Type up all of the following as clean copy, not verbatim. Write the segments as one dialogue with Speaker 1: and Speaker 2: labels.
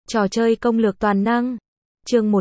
Speaker 1: Trò chơi công lược toàn năng. Chương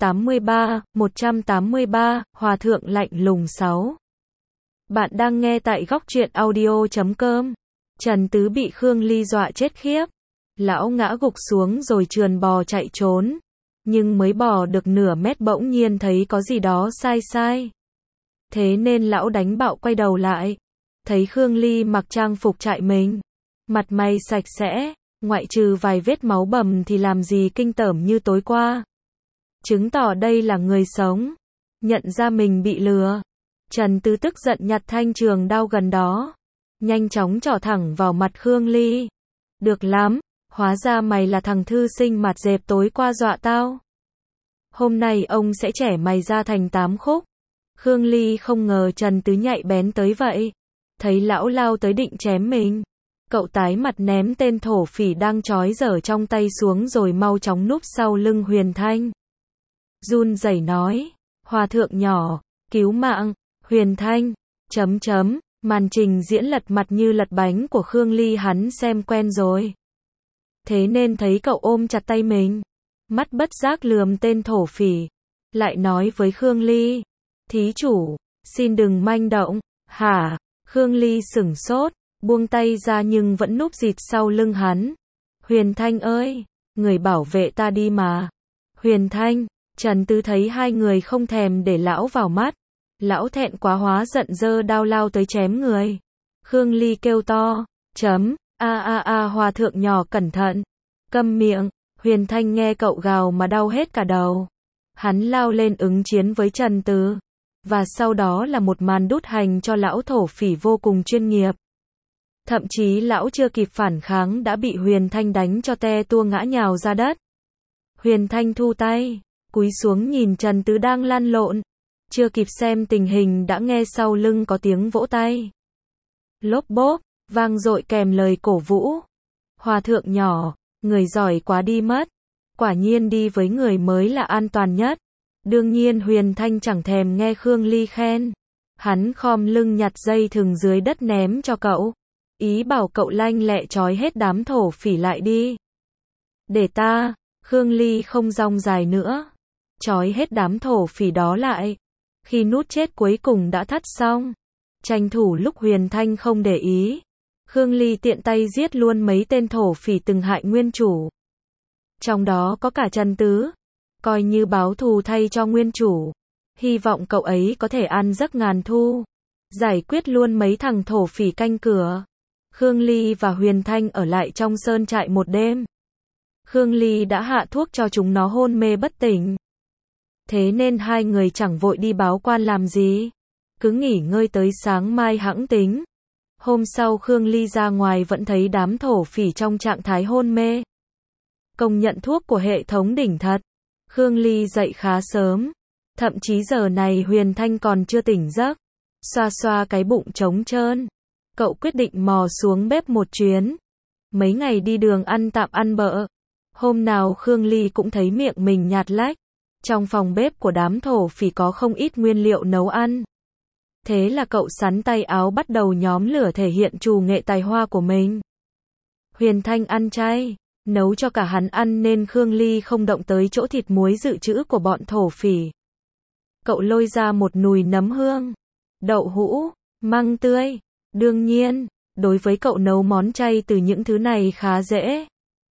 Speaker 1: 183, Hòa thượng lạnh lùng 6. Bạn đang nghe tại góc truyện audio.com. Trần Tứ bị Khương Ly dọa chết khiếp. Lão ngã gục xuống rồi trườn bò chạy trốn. Nhưng mới bò được nửa mét bỗng nhiên thấy có gì đó sai sai. Thế nên lão đánh bạo quay đầu lại. Thấy Khương Ly mặc trang phục trại mình. Mặt mày sạch sẽ, ngoại trừ vài vết máu bầm thì làm gì kinh tởm như tối qua. Chứng tỏ đây là người sống. Nhận ra mình bị lừa. Trần Tứ tức giận nhặt thanh trường đao gần đó. Nhanh chóng trỏ thẳng vào mặt Khương Ly. Được lắm, hóa ra mày là thằng thư sinh mặt dẹp tối qua dọa tao. Hôm nay ông sẽ chẻ mày ra thành 8 khúc. Khương Ly không ngờ Trần Tứ nhạy bén tới vậy. Thấy lão lao tới định chém mình. Cậu tái mặt ném tên thổ phỉ đang trói dở trong tay xuống rồi mau chóng núp sau lưng Huyền Thanh. Run rẩy nói, Hòa thượng nhỏ, cứu mạng, Huyền Thanh, màn trình diễn lật mặt như lật bánh của Khương Ly hắn xem quen rồi. Thế nên thấy cậu ôm chặt tay mình, mắt bất giác lườm tên thổ phỉ, lại nói với Khương Ly, thí chủ, xin đừng manh động, hả? Khương Ly sửng sốt, buông tay ra nhưng vẫn núp dịt sau lưng hắn. Huyền Thanh ơi, người bảo vệ ta đi mà. Huyền Thanh, Trần Tứ thấy hai người không thèm để lão vào mắt. Lão thẹn quá hóa giận giơ đao lao tới chém người. Khương Ly kêu to, Hòa thượng nhỏ cẩn thận. Câm miệng, Huyền Thanh nghe cậu gào mà đau hết cả đầu. Hắn lao lên ứng chiến với Trần Tứ. Và sau đó là một màn đút hành cho lão thổ phỉ vô cùng chuyên nghiệp. Thậm chí lão chưa kịp phản kháng đã bị Huyền Thanh đánh cho te tua ngã nhào ra đất. Huyền Thanh thu tay, cúi xuống nhìn Trần Tứ đang lăn lộn. Chưa kịp xem tình hình đã nghe sau lưng có tiếng vỗ tay. Lốp bốp, vang dội kèm lời cổ vũ. Hòa thượng nhỏ, người giỏi quá đi mất. Quả nhiên đi với người mới là an toàn nhất. Đương nhiên Huyền Thanh chẳng thèm nghe Khương Ly khen. Hắn khom lưng nhặt dây thừng dưới đất ném cho cậu. Ý bảo cậu lanh lẹ trói hết đám thổ phỉ lại đi. Để ta, Khương Ly không rong dài nữa. Trói hết đám thổ phỉ đó lại. Khi nút chết cuối cùng đã thắt xong. Tranh thủ lúc Huyền Thanh không để ý. Khương Ly tiện tay giết luôn mấy tên thổ phỉ từng hại nguyên chủ. Trong đó có cả Trần Tứ. Coi như báo thù thay cho nguyên chủ. Hy vọng cậu ấy có thể ăn giấc ngàn thu. Giải quyết luôn mấy thằng thổ phỉ canh cửa. Khương Ly và Huyền Thanh ở lại trong sơn trại một đêm. Khương Ly đã hạ thuốc cho chúng nó hôn mê bất tỉnh. Thế nên hai người chẳng vội đi báo quan làm gì. Cứ nghỉ ngơi tới sáng mai hẵng tính. Hôm sau Khương Ly ra ngoài vẫn thấy đám thổ phỉ trong trạng thái hôn mê. Công nhận thuốc của hệ thống đỉnh thật. Khương Ly dậy khá sớm. Thậm chí giờ này Huyền Thanh còn chưa tỉnh giấc. Xoa xoa cái bụng trống trơn. Cậu quyết định mò xuống bếp một chuyến. Mấy ngày đi đường ăn tạm ăn bợ. Hôm nào Khương Ly cũng thấy miệng mình nhạt lách. Trong phòng bếp của đám thổ phỉ có không ít nguyên liệu nấu ăn. Thế là cậu sắn tay áo bắt đầu nhóm lửa thể hiện trù nghệ tài hoa của mình. Huyền Thanh ăn chay, nấu cho cả hắn ăn nên Khương Ly không động tới chỗ thịt muối dự trữ của bọn thổ phỉ. Cậu lôi ra một nùi nấm hương, đậu hũ, măng tươi. Đương nhiên, đối với cậu nấu món chay từ những thứ này khá dễ.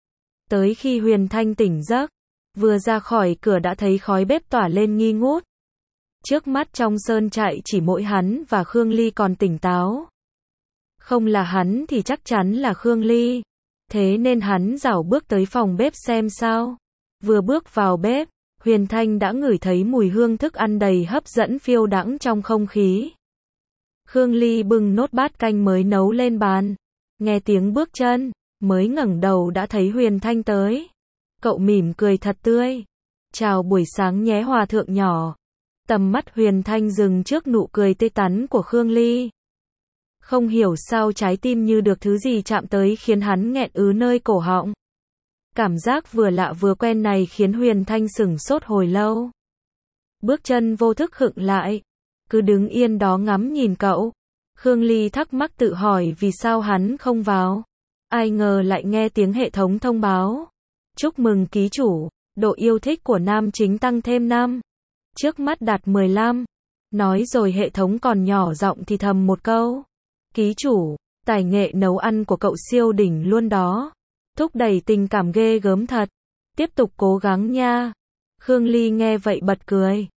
Speaker 1: Tới khi Huyền Thanh tỉnh giấc, vừa ra khỏi cửa đã thấy khói bếp tỏa lên nghi ngút. Trước mắt trong sơn trại chỉ mỗi hắn và Khương Ly còn tỉnh táo. Không là hắn thì chắc chắn là Khương Ly. Thế nên hắn rảo bước tới phòng bếp xem sao. Vừa bước vào bếp, Huyền Thanh đã ngửi thấy mùi hương thức ăn đầy hấp dẫn phiêu đãng trong không khí. Khương Ly bưng nốt bát canh mới nấu lên bàn. Nghe tiếng bước chân, mới ngẩng đầu đã thấy Huyền Thanh tới. Cậu mỉm cười thật tươi. Chào buổi sáng nhé Hòa thượng nhỏ. Tầm mắt Huyền Thanh dừng trước nụ cười tươi tắn của Khương Ly. Không hiểu sao trái tim như được thứ gì chạm tới khiến hắn nghẹn ứ nơi cổ họng. Cảm giác vừa lạ vừa quen này khiến Huyền Thanh sửng sốt hồi lâu. Bước chân vô thức khựng lại. Cứ đứng yên đó ngắm nhìn cậu. Khương Ly thắc mắc tự hỏi vì sao hắn không vào. Ai ngờ lại nghe tiếng hệ thống thông báo. Chúc mừng ký chủ, độ yêu thích của nam chính tăng thêm 5. Trước mắt đạt 15. Nói rồi hệ thống còn nhỏ giọng thì thầm một câu. Ký chủ, tài nghệ nấu ăn của cậu siêu đỉnh luôn đó. Thúc đẩy tình cảm ghê gớm thật. Tiếp tục cố gắng nha. Khương Ly nghe vậy bật cười.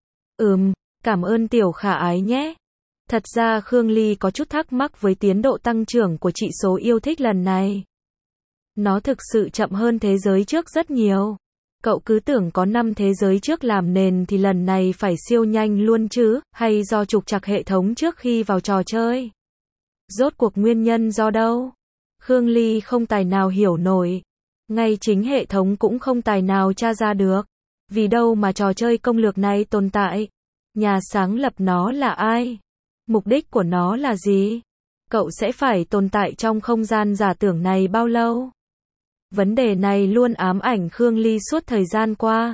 Speaker 1: Cảm ơn tiểu khả ái nhé. Thật ra Khương Ly có chút thắc mắc với tiến độ tăng trưởng của chỉ số yêu thích lần này. Nó thực sự chậm hơn thế giới trước rất nhiều. Cậu cứ tưởng có 5 thế giới trước làm nền thì lần này phải siêu nhanh luôn chứ, hay do trục trặc hệ thống trước khi vào trò chơi? Rốt cuộc nguyên nhân do đâu? Khương Ly không tài nào hiểu nổi. Ngay chính hệ thống cũng không tài nào tra ra được. Vì đâu mà trò chơi công lược này tồn tại? Nhà sáng lập nó là ai? Mục đích của nó là gì? Cậu sẽ phải tồn tại trong không gian giả tưởng này bao lâu? Vấn đề này luôn ám ảnh Khương Ly suốt thời gian qua.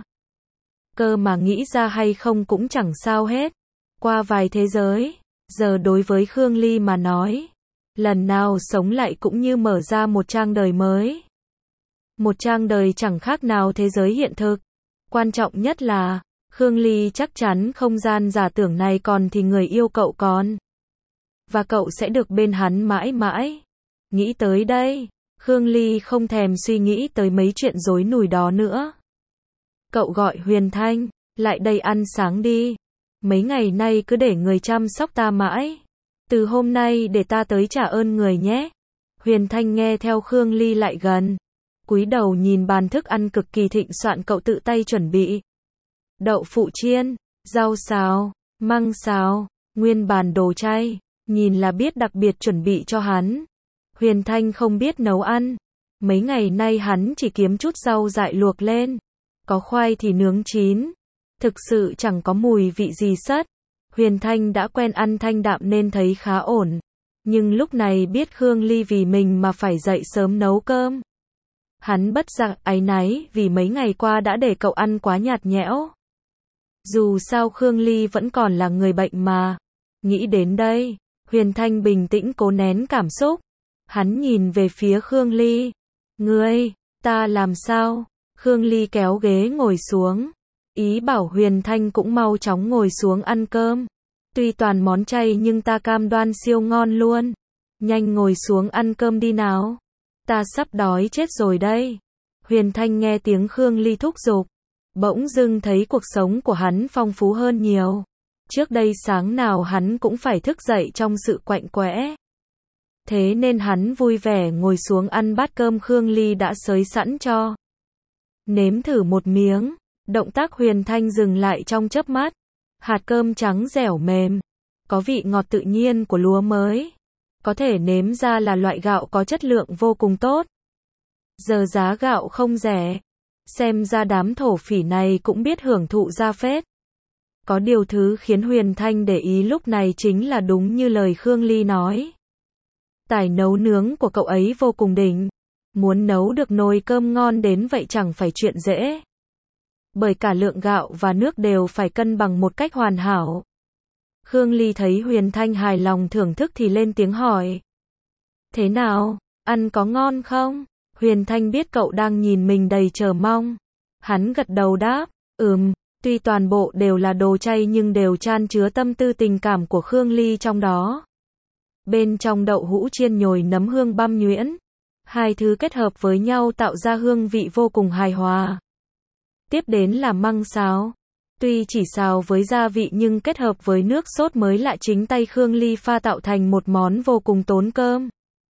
Speaker 1: Cơ mà nghĩ ra hay không cũng chẳng sao hết. Qua vài thế giới, giờ đối với Khương Ly mà nói, lần nào sống lại cũng như mở ra một trang đời mới. Một trang đời chẳng khác nào thế giới hiện thực. Quan trọng nhất là, Khương Ly chắc chắn không gian giả tưởng này còn thì người yêu cậu còn. Và cậu sẽ được bên hắn mãi mãi. Nghĩ tới đây, Khương Ly không thèm suy nghĩ tới mấy chuyện rối nùi đó nữa. Cậu gọi Huyền Thanh, lại đây ăn sáng đi. Mấy ngày nay cứ để người chăm sóc ta mãi. Từ hôm nay để ta tới trả ơn người nhé. Huyền Thanh nghe theo Khương Ly lại gần. Cúi đầu nhìn bàn thức ăn cực kỳ thịnh soạn cậu tự tay chuẩn bị. Đậu phụ chiên, rau xào, măng xào, nguyên bàn đồ chay. Nhìn là biết đặc biệt chuẩn bị cho hắn. Huyền Thanh không biết nấu ăn. Mấy ngày nay hắn chỉ kiếm chút rau dại luộc lên. Có khoai thì nướng chín. Thực sự chẳng có mùi vị gì sất. Huyền Thanh đã quen ăn thanh đạm nên thấy khá ổn. Nhưng lúc này biết Khương Ly vì mình mà phải dậy sớm nấu cơm. Hắn bất giác áy náy vì mấy ngày qua đã để cậu ăn quá nhạt nhẽo. Dù sao Khương Ly vẫn còn là người bệnh mà. Nghĩ đến đây, Huyền Thanh bình tĩnh cố nén cảm xúc. Hắn nhìn về phía Khương Ly. Ngươi, ta làm sao? Khương Ly kéo ghế ngồi xuống. Ý bảo Huyền Thanh cũng mau chóng ngồi xuống ăn cơm. Tuy toàn món chay nhưng ta cam đoan siêu ngon luôn. Nhanh ngồi xuống ăn cơm đi nào. Ta sắp đói chết rồi đây. Huyền Thanh nghe tiếng Khương Ly thúc giục. Bỗng dưng thấy cuộc sống của hắn phong phú hơn nhiều. Trước đây sáng nào hắn cũng phải thức dậy trong sự quạnh quẽ. Thế nên hắn vui vẻ ngồi xuống ăn bát cơm Khương Ly đã xới sẵn cho. Nếm thử một miếng, động tác Huyền Thanh dừng lại trong chớp mắt. Hạt cơm trắng dẻo mềm, có vị ngọt tự nhiên của lúa mới. Có thể nếm ra là loại gạo có chất lượng vô cùng tốt. Giờ giá gạo không rẻ. Xem ra đám thổ phỉ này cũng biết hưởng thụ ra phết. Có điều thứ khiến Huyền Thanh để ý lúc này chính là đúng như lời Khương Ly nói. Tài nấu nướng của cậu ấy vô cùng đỉnh. Muốn nấu được nồi cơm ngon đến vậy chẳng phải chuyện dễ. Bởi cả lượng gạo và nước đều phải cân bằng một cách hoàn hảo. Khương Ly thấy Huyền Thanh hài lòng thưởng thức thì lên tiếng hỏi. Thế nào, ăn có ngon không? Huyền Thanh biết cậu đang nhìn mình đầy chờ mong. Hắn gật đầu đáp, tuy toàn bộ đều là đồ chay nhưng đều chan chứa tâm tư tình cảm của Khương Ly trong đó. Bên trong đậu hũ chiên nhồi nấm hương băm nhuyễn. Hai thứ kết hợp với nhau tạo ra hương vị vô cùng hài hòa. Tiếp đến là măng xào. Tuy chỉ xào với gia vị nhưng kết hợp với nước sốt mới lạ chính tay Khương Ly pha tạo thành một món vô cùng tốn cơm.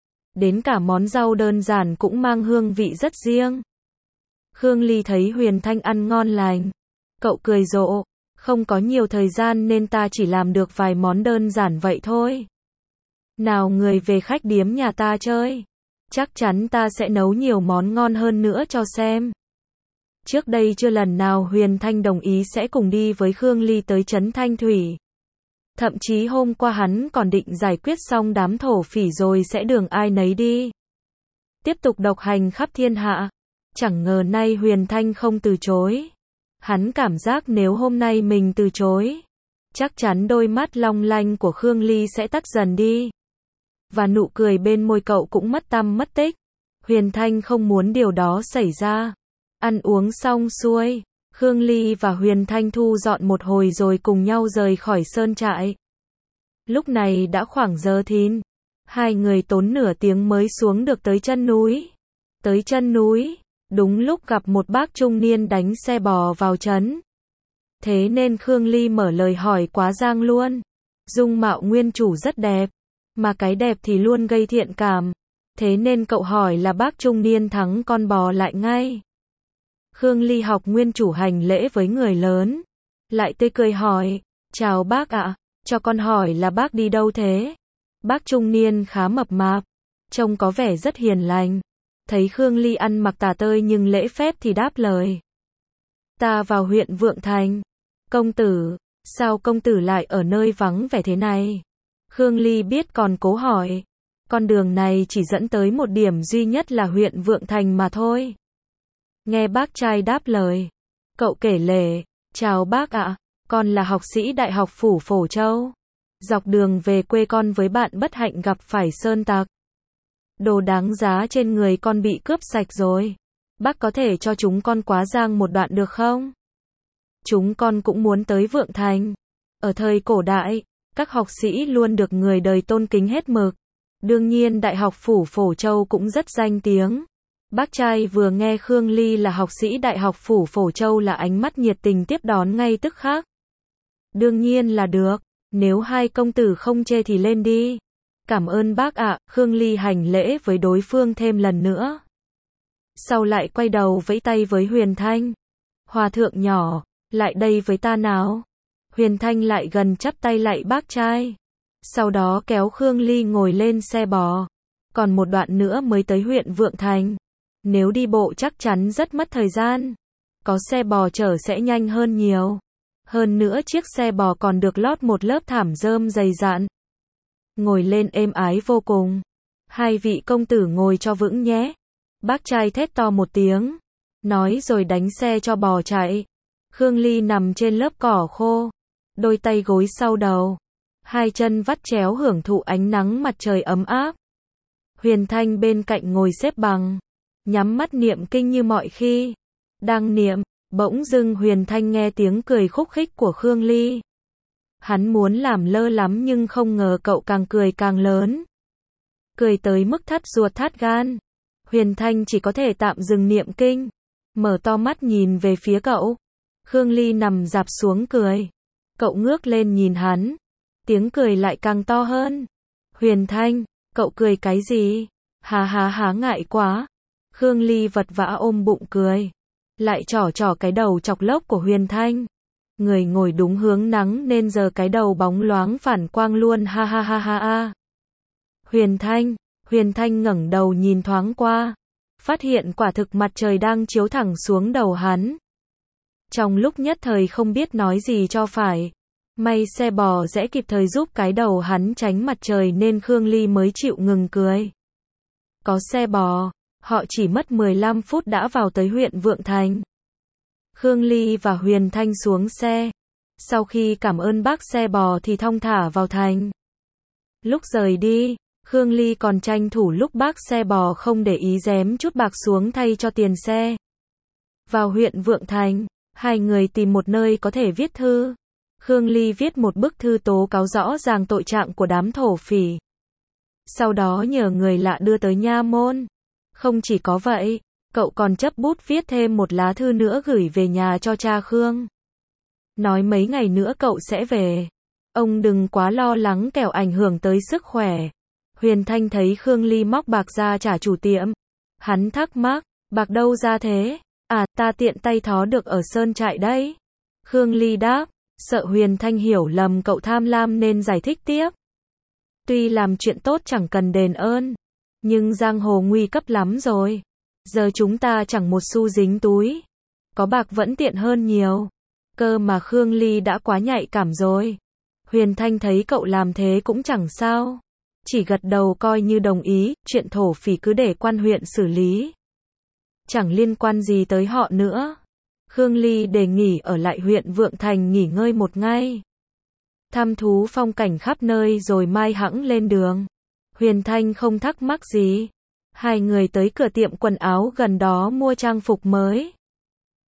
Speaker 1: Đến cả món rau đơn giản cũng mang hương vị rất riêng. Khương Ly thấy Huyền Thanh ăn ngon lành. Cậu cười rộ, không có nhiều thời gian nên ta chỉ làm được vài món đơn giản vậy thôi. Nào người về khách điếm nhà ta chơi. Chắc chắn ta sẽ nấu nhiều món ngon hơn nữa cho xem. Trước đây chưa lần nào Huyền Thanh đồng ý sẽ cùng đi với Khương Ly tới trấn Thanh Thủy. Thậm chí hôm qua hắn còn định giải quyết xong đám thổ phỉ rồi sẽ đường ai nấy đi. Tiếp tục độc hành khắp thiên hạ. Chẳng ngờ nay Huyền Thanh không từ chối. Hắn cảm giác nếu hôm nay mình từ chối, chắc chắn đôi mắt long lanh của Khương Ly sẽ tắt dần đi. Và nụ cười bên môi cậu cũng mất tăm mất tích. Huyền Thanh không muốn điều đó xảy ra. Ăn uống xong xuôi, Khương Ly và Huyền Thanh thu dọn một hồi rồi cùng nhau rời khỏi sơn trại. Lúc này đã khoảng giờ thìn. Hai người tốn nửa tiếng mới xuống được tới chân núi. Tới chân núi, đúng lúc gặp một bác trung niên đánh xe bò vào trấn. Thế nên Khương Ly mở lời hỏi quá giang luôn. Dung mạo nguyên chủ rất đẹp, mà cái đẹp thì luôn gây thiện cảm. Thế nên cậu hỏi là bác trung niên thắng con bò lại ngay. Khương Ly học nguyên chủ hành lễ với người lớn. Lại tươi cười hỏi, chào bác ạ, cho con hỏi là bác đi đâu thế? Bác trung niên khá mập mạp, trông có vẻ rất hiền lành. Thấy Khương Ly ăn mặc tả tơi nhưng lễ phép thì đáp lời. Ta vào huyện Vượng Thành. Công tử, sao công tử lại ở nơi vắng vẻ thế này? Khương Ly biết còn cố hỏi. Con đường này chỉ dẫn tới một điểm duy nhất là huyện Vượng Thành mà thôi. Nghe bác trai đáp lời, cậu kể lể, chào bác ạ, con là học sĩ Đại học Phủ Phổ Châu. Dọc đường về quê con với bạn bất hạnh gặp phải sơn tặc. Đồ đáng giá trên người con bị cướp sạch rồi. Bác có thể cho chúng con quá giang một đoạn được không? Chúng con cũng muốn tới Vượng Thành. Ở thời cổ đại, các học sĩ luôn được người đời tôn kính hết mực. Đương nhiên Đại học Phủ Phổ Châu cũng rất danh tiếng. Bác trai vừa nghe Khương Ly là học sĩ Đại học Phủ Phổ Châu là ánh mắt nhiệt tình tiếp đón ngay tức khắc. Đương nhiên là được, nếu hai công tử không chê thì lên đi. Cảm ơn bác ạ, Khương Ly hành lễ với đối phương thêm lần nữa. Sau lại quay đầu vẫy tay với Huyền Thanh. Hòa thượng nhỏ, lại đây với ta nào. Huyền Thanh lại gần chắp tay lạy bác trai. Sau đó kéo Khương Ly ngồi lên xe bò. Còn một đoạn nữa mới tới huyện Vượng Thành. Nếu đi bộ chắc chắn rất mất thời gian. Có xe bò chở sẽ nhanh hơn nhiều. Hơn nữa chiếc xe bò còn được lót một lớp thảm rơm dày dặn. Ngồi lên êm ái vô cùng. Hai vị công tử ngồi cho vững nhé. Bác trai thét to một tiếng. Nói rồi đánh xe cho bò chạy. Khương Ly nằm trên lớp cỏ khô. Đôi tay gối sau đầu. Hai chân vắt chéo hưởng thụ ánh nắng mặt trời ấm áp. Huyền Thanh bên cạnh ngồi xếp bằng. Nhắm mắt niệm kinh như mọi khi. Đang niệm, bỗng dưng Huyền Thanh nghe tiếng cười khúc khích của Khương Ly. Hắn muốn làm lơ lắm nhưng không ngờ cậu càng cười càng lớn. Cười tới mức thắt ruột thắt gan. Huyền Thanh chỉ có thể tạm dừng niệm kinh. Mở to mắt nhìn về phía cậu. Khương Ly nằm rạp xuống cười. Cậu ngước lên nhìn hắn. Tiếng cười lại càng to hơn. Huyền Thanh, cậu cười cái gì? Há ngại quá. Khương Ly vật vã ôm bụng cười. Lại trỏ cái đầu chọc lốc của Huyền Thanh. Người ngồi đúng hướng nắng nên giờ cái đầu bóng loáng phản quang luôn ha. Huyền Thanh ngẩng đầu nhìn thoáng qua. Phát hiện quả thực mặt trời đang chiếu thẳng xuống đầu hắn. Trong lúc nhất thời không biết nói gì cho phải. May xe bò sẽ kịp thời giúp cái đầu hắn tránh mặt trời nên Khương Ly mới chịu ngừng cười. Có xe bò, họ chỉ mất 15 phút đã vào tới huyện Vượng Thành. Khương Ly và Huyền Thanh xuống xe. Sau khi cảm ơn bác xe bò thì thong thả vào thành. Lúc rời đi, Khương Ly còn tranh thủ lúc bác xe bò không để ý giém chút bạc xuống thay cho tiền xe. Vào huyện Vượng Thành, hai người tìm một nơi có thể viết thư. Khương Ly viết một bức thư tố cáo rõ ràng tội trạng của đám thổ phỉ. Sau đó nhờ người lạ đưa tới nha môn. Không chỉ có vậy, cậu còn chấp bút viết thêm một lá thư nữa gửi về nhà cho cha Khương. Nói mấy ngày nữa cậu sẽ về. Ông đừng quá lo lắng kẻo ảnh hưởng tới sức khỏe. Huyền Thanh thấy Khương Ly móc bạc ra trả chủ tiệm. Hắn thắc mắc, bạc đâu ra thế? À, ta tiện tay thó được ở sơn trại đấy. Khương Ly đáp, sợ Huyền Thanh hiểu lầm cậu tham lam nên giải thích tiếp. Tuy làm chuyện tốt chẳng cần đền ơn, nhưng giang hồ nguy cấp lắm rồi. Giờ chúng ta chẳng một xu dính túi. Có bạc vẫn tiện hơn nhiều. Cơ mà Khương Ly đã quá nhạy cảm rồi. Huyền Thanh thấy cậu làm thế cũng chẳng sao. Chỉ gật đầu coi như đồng ý, chuyện thổ phỉ cứ để quan huyện xử lý. Chẳng liên quan gì tới họ nữa. Khương Ly đề nghị ở lại huyện Vượng Thành nghỉ ngơi một ngày. Thăm thú phong cảnh khắp nơi rồi mai hẵng lên đường. Huyền Thanh không thắc mắc gì. Hai người tới cửa tiệm quần áo gần đó mua trang phục mới.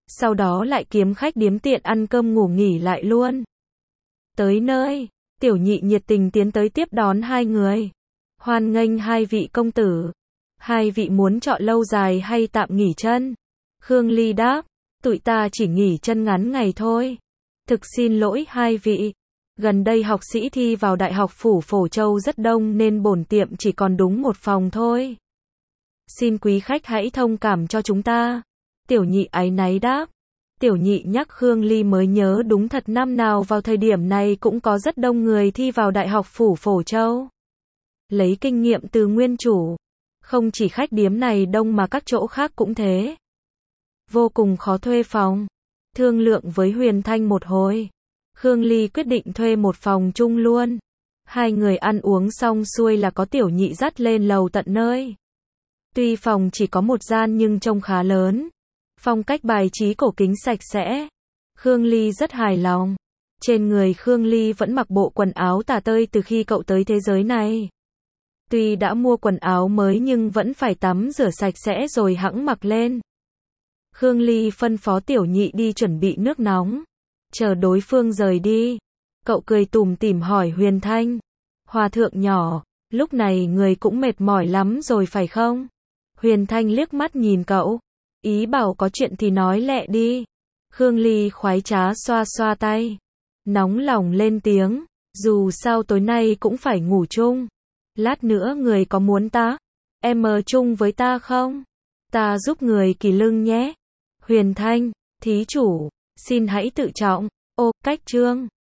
Speaker 1: sau đó lại kiếm khách điếm tiện ăn cơm ngủ nghỉ lại luôn. Tới nơi, Tiểu Nhị nhiệt tình tiến tới tiếp đón hai người. Hoan nghênh hai vị công tử. Hai vị muốn chọn lâu dài hay tạm nghỉ chân? Khương Ly đáp, tụi ta chỉ nghỉ chân ngắn ngày thôi. Thực xin lỗi hai vị. Gần đây học sĩ thi vào Đại học Phủ Phổ Châu rất đông nên bổn tiệm chỉ còn đúng một phòng thôi. Xin quý khách hãy thông cảm cho chúng ta. Tiểu Nhị áy náy đáp. Tiểu Nhị nhắc Khương Ly mới nhớ đúng thật năm nào vào thời điểm này cũng có rất đông người thi vào Đại học Phủ Phổ Châu. Lấy kinh nghiệm từ nguyên chủ, không chỉ khách điếm này đông mà các chỗ khác cũng thế. Vô cùng khó thuê phòng. Thương lượng với Huyền Thanh một hồi, Khương Ly quyết định thuê một phòng chung luôn. Hai người ăn uống xong xuôi là có Tiểu Nhị dắt lên lầu tận nơi. Tuy phòng chỉ có một gian nhưng trông khá lớn. Phong cách bài trí cổ kính sạch sẽ. Khương Ly rất hài lòng. Trên người Khương Ly vẫn mặc bộ quần áo tả tơi từ khi cậu tới thế giới này. Tuy đã mua quần áo mới nhưng vẫn phải tắm rửa sạch sẽ rồi hẵng mặc lên. Khương Ly phân phó Tiểu Nhị đi chuẩn bị nước nóng. Chờ đối phương rời đi, cậu cười tủm tỉm hỏi Huyền Thanh. Hòa thượng nhỏ, lúc này người cũng mệt mỏi lắm rồi phải không? Huyền Thanh liếc mắt nhìn cậu. Ý bảo có chuyện thì nói lẹ đi. Khương Ly khoái trá xoa xoa tay. Nóng lòng lên tiếng. Dù sao tối nay cũng phải ngủ chung. Lát nữa người có muốn em ở chung với ta không? Ta giúp người kỳ lưng nhé. Huyền Thanh, thí chủ, xin hãy tự trọng. Ô, cách chương.